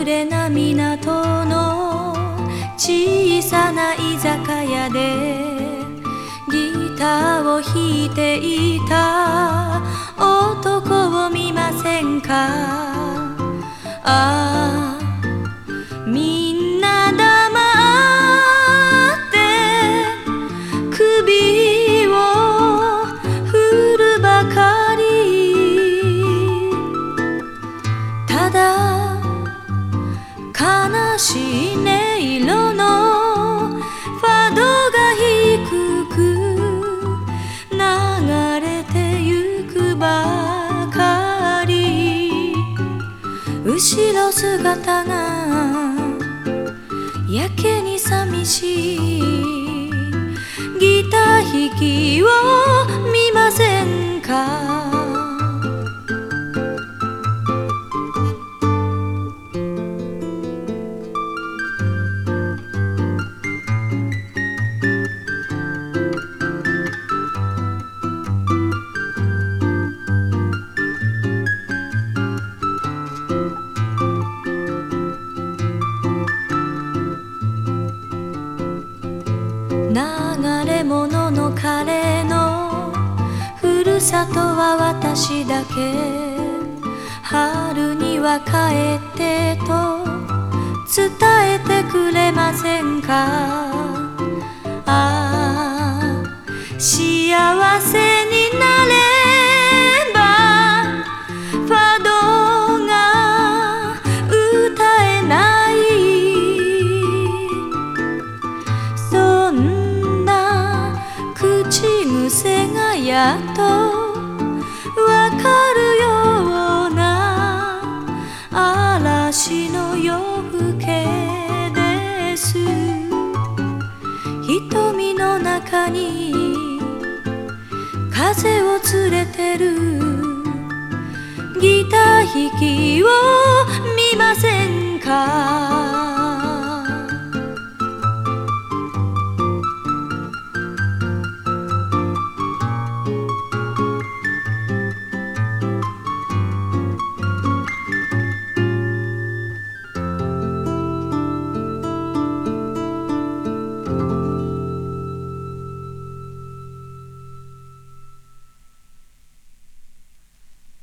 暮れな港の小さな居酒屋でギターを弾いていた男を見ませんか。ああ、みんな黙って首を振るばかり。ただ悲しい音色のファドが低く流れてゆくばかり。後ろ姿がやけに寂しい。ギター弾きを見ませんか。流れ者の彼のふるさとは私だけ。春には帰ってと伝えてくれませんか。ああ、幸せになればファドが歌えない。そんな口癖がやっとわかるような嵐の夜更けです。瞳の中に風を連れてるギター弾きを見ませんか。